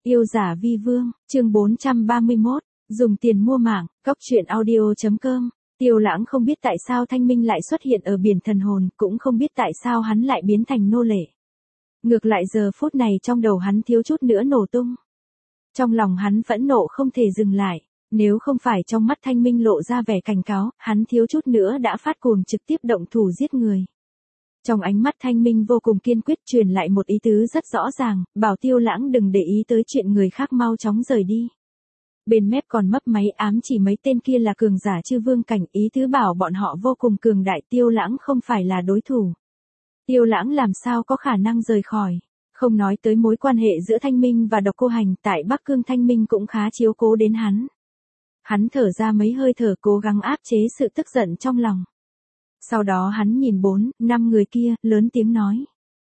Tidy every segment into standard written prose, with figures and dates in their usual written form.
Yêu giả vi vương, chương 431, dùng tiền mua mạng, cóc truyện audio.com. Tiêu Lãng không biết tại sao Thanh Minh lại xuất hiện ở biển thần hồn, cũng không biết tại sao hắn lại biến thành nô lệ. Ngược lại giờ phút này trong đầu hắn thiếu chút nữa nổ tung. Trong lòng hắn phẫn nộ không thể dừng lại, nếu không phải trong mắt Thanh Minh lộ ra vẻ cảnh cáo, hắn thiếu chút nữa đã phát cuồng trực tiếp động thủ giết người. Trong ánh mắt Thanh Minh vô cùng kiên quyết truyền lại một ý tứ rất rõ ràng, bảo Tiêu Lãng đừng để ý tới chuyện người khác, mau chóng rời đi. Bên mép còn mấp máy ám chỉ mấy tên kia là cường giả chư vương cảnh, ý tứ bảo bọn họ vô cùng cường đại, Tiêu Lãng không phải là đối thủ. Tiêu Lãng làm sao có khả năng rời khỏi, không nói tới mối quan hệ giữa Thanh Minh và Độc Cô Hành, tại Bắc Cương Thanh Minh cũng khá chiếu cố đến hắn. Hắn thở ra mấy hơi thở cố gắng áp chế sự tức giận trong lòng. Sau đó hắn nhìn 4-5 người kia, lớn tiếng nói.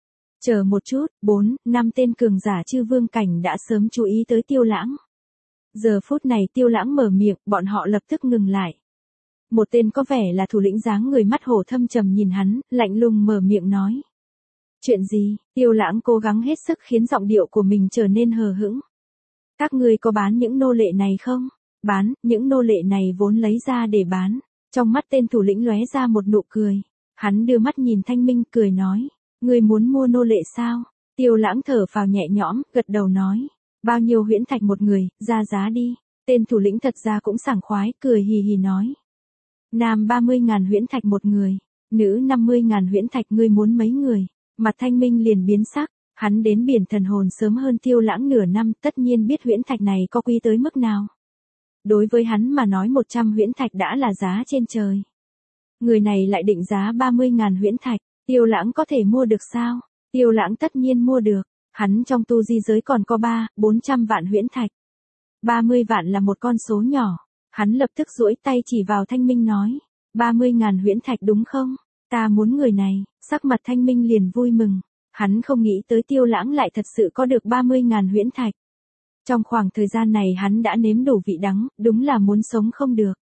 Chờ một chút, 4-5 tên cường giả chư vương cảnh đã sớm chú ý tới Tiêu Lãng. Giờ phút này Tiêu Lãng mở miệng, bọn họ lập tức ngừng lại. Một tên có vẻ là thủ lĩnh dáng người mắt hổ thâm trầm nhìn hắn, lạnh lùng mở miệng nói. Chuyện gì? Tiêu Lãng cố gắng hết sức khiến giọng điệu của mình trở nên hờ hững. Các ngươi có bán những nô lệ này không? Bán, những nô lệ này vốn lấy ra để bán. Trong mắt tên thủ lĩnh lóe ra một nụ cười. Hắn đưa mắt nhìn Thanh Minh cười nói. Ngươi muốn mua nô lệ sao? Tiêu Lãng thở phào nhẹ nhõm, gật đầu nói. Bao nhiêu huyễn thạch một người, ra giá đi. Tên thủ lĩnh thật ra cũng sảng khoái, cười hì hì nói. Nam 30.000 huyễn thạch một người, nữ 50.000 huyễn thạch, ngươi muốn mấy người? Mặt Thanh Minh liền biến sắc, hắn đến biển thần hồn sớm hơn Tiêu Lãng nửa năm, tất nhiên biết huyễn thạch này có quý tới mức nào. Đối với hắn mà nói 100 huyễn thạch đã là giá trên trời. Người này lại định giá 30.000 huyễn thạch, Tiêu Lãng có thể mua được sao? Tiêu Lãng tất nhiên mua được, hắn trong tu di giới còn có 300-400 vạn huyễn thạch. 30 vạn là một con số nhỏ, hắn lập tức duỗi tay chỉ vào Thanh Minh nói. 30.000 huyễn thạch đúng không? Ta muốn người này, sắc mặt Thanh Minh liền vui mừng. Hắn không nghĩ tới Tiêu Lãng lại thật sự có được 30.000 huyễn thạch. Trong khoảng thời gian này hắn đã nếm đủ vị đắng, đúng là muốn sống không được.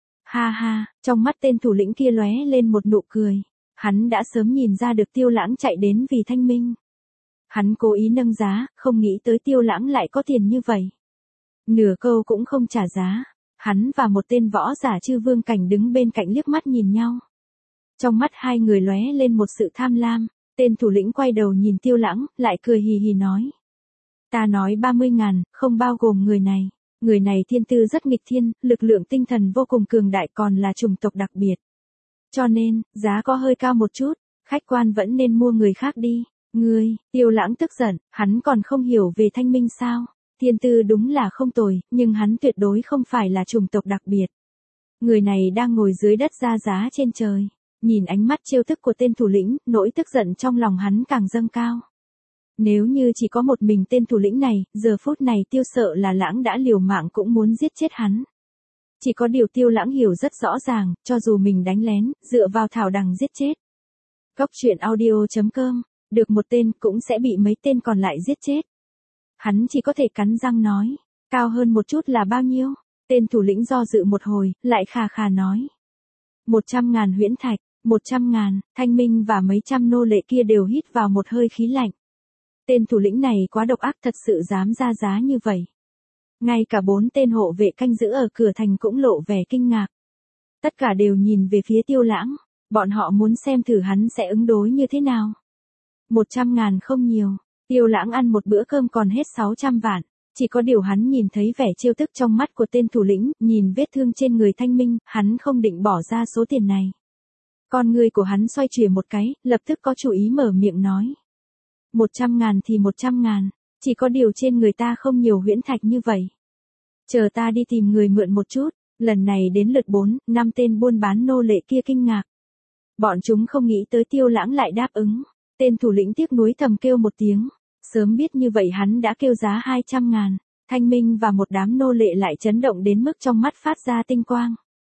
Ha ha, trong mắt tên thủ lĩnh kia lóe lên một nụ cười. Hắn đã sớm nhìn ra được Tiêu Lãng chạy đến vì Thanh Minh. Hắn cố ý nâng giá, không nghĩ tới Tiêu Lãng lại có tiền như vậy. Nửa câu cũng không trả giá. Hắn và một tên võ giả chư vương cảnh đứng bên cạnh liếc mắt nhìn nhau. Trong mắt hai người lóe lên một sự tham lam, tên thủ lĩnh quay đầu nhìn Tiêu Lãng, lại cười hì hì nói. Ta nói 30.000, không bao gồm người này. Người này thiên tư rất nghịch thiên, lực lượng tinh thần vô cùng cường đại, còn là chủng tộc đặc biệt. Cho nên, giá có hơi cao một chút, khách quan vẫn nên mua người khác đi. Ngươi, Tiêu Lãng tức giận, hắn còn không hiểu về Thanh Minh sao? Thiên tư đúng là không tồi, nhưng hắn tuyệt đối không phải là chủng tộc đặc biệt. Người này đang ngồi dưới đất ra giá trên trời. Nhìn ánh mắt trêu tức của tên thủ lĩnh, nỗi tức giận trong lòng hắn càng dâng cao. Nếu như chỉ có một mình tên thủ lĩnh này, giờ phút này Tiêu sợ là Lãng đã liều mạng cũng muốn giết chết hắn. Chỉ có điều Tiêu Lãng hiểu rất rõ ràng, cho dù mình đánh lén, dựa vào thảo đằng giết chết. Cóc truyện audio.com, được một tên cũng sẽ bị mấy tên còn lại giết chết. Hắn chỉ có thể cắn răng nói, cao hơn một chút là bao nhiêu? Tên thủ lĩnh do dự một hồi, lại khà khà nói. 100.000 huyễn thạch, 100.000, Thanh Minh và mấy trăm nô lệ kia đều hít vào một hơi khí lạnh. Tên thủ lĩnh này quá độc ác, thật sự dám ra giá như vậy. Ngay cả 4 tên hộ vệ canh giữ ở cửa thành cũng lộ vẻ kinh ngạc. Tất cả đều nhìn về phía Tiêu Lãng, bọn họ muốn xem thử hắn sẽ ứng đối như thế nào. 100.000 không nhiều, Tiêu Lãng ăn một bữa cơm còn hết 600 vạn. Chỉ có điều hắn nhìn thấy vẻ trêu tức trong mắt của tên thủ lĩnh, nhìn vết thương trên người Thanh Minh, hắn không định bỏ ra số tiền này. Con người của hắn xoay chuyển một cái, lập tức có chủ ý mở miệng nói. 100.000 thì 100.000, chỉ có điều trên người ta không nhiều huyễn thạch như vậy. Chờ ta đi tìm người mượn một chút, lần này đến lượt 4-5 tên buôn bán nô lệ kia kinh ngạc. Bọn chúng không nghĩ tới Tiêu Lãng lại đáp ứng. Tên thủ lĩnh tiếc nuối thầm kêu một tiếng. Sớm biết như vậy hắn đã kêu giá 200.000. Thanh Minh và một đám nô lệ lại chấn động đến mức trong mắt phát ra tinh quang.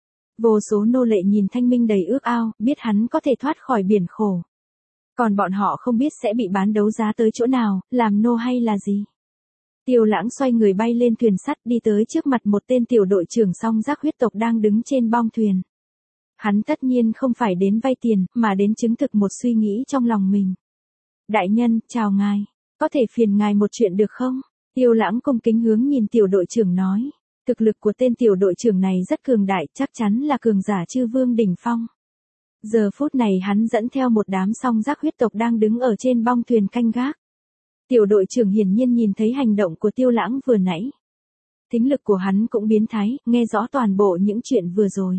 Vô số nô lệ nhìn Thanh Minh đầy ước ao, biết hắn có thể thoát khỏi biển khổ. Còn bọn họ không biết sẽ bị bán đấu giá tới chỗ nào, làm nô hay là gì. Tiêu Lãng xoay người bay lên thuyền sắt đi tới trước mặt một tên tiểu đội trưởng song giác huyết tộc đang đứng trên bong thuyền. Hắn tất nhiên không phải đến vay tiền, mà đến chứng thực một suy nghĩ trong lòng mình. Đại nhân, chào ngài. Có thể phiền ngài một chuyện được không? Tiêu Lãng cung kính hướng nhìn tiểu đội trưởng nói. Thực lực của tên tiểu đội trưởng này rất cường đại, chắc chắn là cường giả chư vương đỉnh phong. Giờ phút này hắn dẫn theo một đám song giác huyết tộc đang đứng ở trên bong thuyền canh gác. Tiểu đội trưởng hiển nhiên nhìn thấy hành động của Tiêu Lãng vừa nãy. Thính lực của hắn cũng biến thái, nghe rõ toàn bộ những chuyện vừa rồi.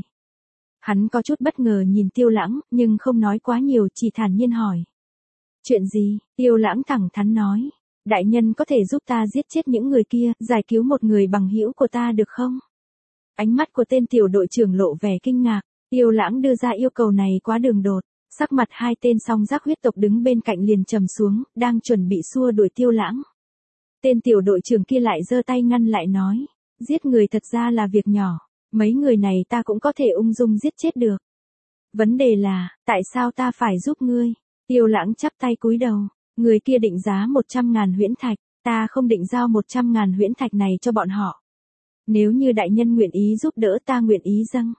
Hắn có chút bất ngờ nhìn Tiêu Lãng, nhưng không nói quá nhiều, chỉ thản nhiên hỏi. Chuyện gì? Tiêu Lãng thẳng thắn nói. Đại nhân có thể giúp ta giết chết những người kia, giải cứu một người bằng hữu của ta được không? Ánh mắt của tên tiểu đội trưởng lộ vẻ kinh ngạc. Tiêu Lãng đưa ra yêu cầu này quá đường đột. Sắc mặt hai tên song giác huyết tộc đứng bên cạnh liền trầm xuống, đang chuẩn bị xua đuổi Tiêu Lãng. Tên tiểu đội trưởng kia lại giơ tay ngăn lại nói. Giết người thật ra là việc nhỏ. Mấy người này ta cũng có thể ung dung giết chết được. Vấn đề là, tại sao ta phải giúp ngươi? Tiêu Lãng chắp tay cúi đầu. Người kia định giá 100.000 huyễn thạch. Ta không định giao 100.000 huyễn thạch này cho bọn họ. Nếu như đại nhân nguyện ý giúp đỡ ta nguyện ý dâng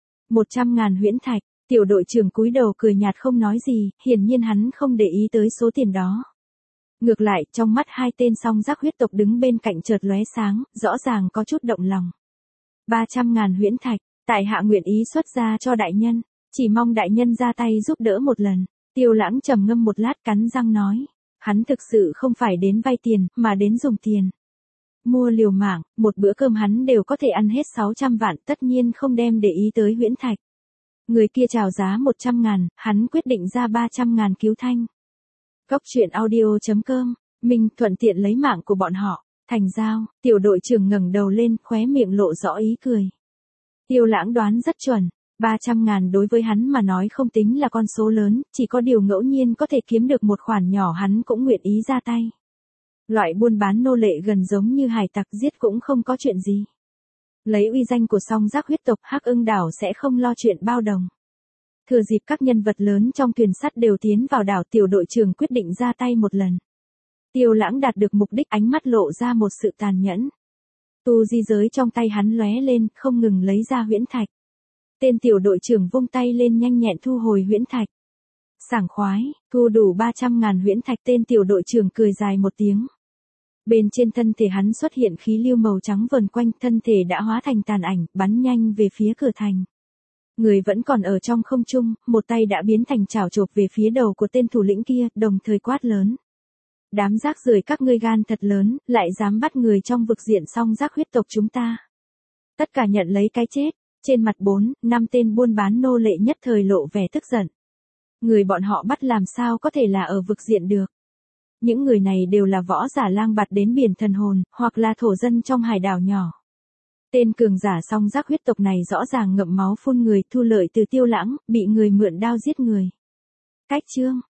100.000 huyễn thạch. Tiểu đội trưởng cúi đầu cười nhạt không nói gì, hiển nhiên hắn không để ý tới số tiền đó. Ngược lại, trong mắt hai tên song giác huyết tộc đứng bên cạnh chợt lóe sáng, rõ ràng có chút động lòng. 300.000 huyễn thạch, tại hạ nguyện ý xuất ra cho đại nhân, chỉ mong đại nhân ra tay giúp đỡ một lần. Tiêu Lãng trầm ngâm một lát cắn răng nói, hắn thực sự không phải đến vay tiền, mà đến dùng tiền. Mua liều mạng, một bữa cơm hắn đều có thể ăn hết 600 vạn, tất nhiên không đem để ý tới huyễn thạch. Người kia chào giá 100.000, hắn quyết định ra 300.000 cứu thanh. Cốc truyện audio.com, mình thuận tiện lấy mạng của bọn họ. Thành giao, tiểu đội trưởng ngẩng đầu lên, khóe miệng lộ rõ ý cười. Tiêu Lãng đoán rất chuẩn, 300.000 đối với hắn mà nói không tính là con số lớn, chỉ có điều ngẫu nhiên có thể kiếm được một khoản nhỏ hắn cũng nguyện ý ra tay. Loại buôn bán nô lệ gần giống như hải tặc giết cũng không có chuyện gì. Lấy uy danh của song giác huyết tộc Hắc Ưng đảo sẽ không lo chuyện bao đồng. Thừa dịp các nhân vật lớn trong thuyền sắt đều tiến vào đảo, tiểu đội trưởng quyết định ra tay một lần. Tiêu Lãng đạt được mục đích, ánh mắt lộ ra một sự tàn nhẫn. Tu di giới trong tay hắn lóe lên, không ngừng lấy ra huyễn thạch. Tên tiểu đội trưởng vung tay lên nhanh nhẹn thu hồi huyễn thạch. Sảng khoái, thu đủ 300.000 huyễn thạch, tên tiểu đội trưởng cười dài một tiếng. Bên trên thân thể hắn xuất hiện khí lưu màu trắng vờn quanh, thân thể đã hóa thành tàn ảnh, bắn nhanh về phía cửa thành. Người vẫn còn ở trong không trung, một tay đã biến thành chảo chộp về phía đầu của tên thủ lĩnh kia, đồng thời quát lớn. Đám rác rưởi, các ngươi gan thật lớn, lại dám bắt người trong vực diện song giác huyết tộc chúng ta. Tất cả nhận lấy cái chết. Trên mặt 4-5 tên buôn bán nô lệ nhất thời lộ vẻ tức giận. Người bọn họ bắt làm sao có thể là ở vực diện được. Những người này đều là võ giả lang bạt đến biển thần hồn, hoặc là thổ dân trong hải đảo nhỏ. Tên cường giả song giác huyết tộc này rõ ràng ngậm máu phun người, thu lợi từ Tiêu Lãng, bị người mượn đao giết người. Cách chương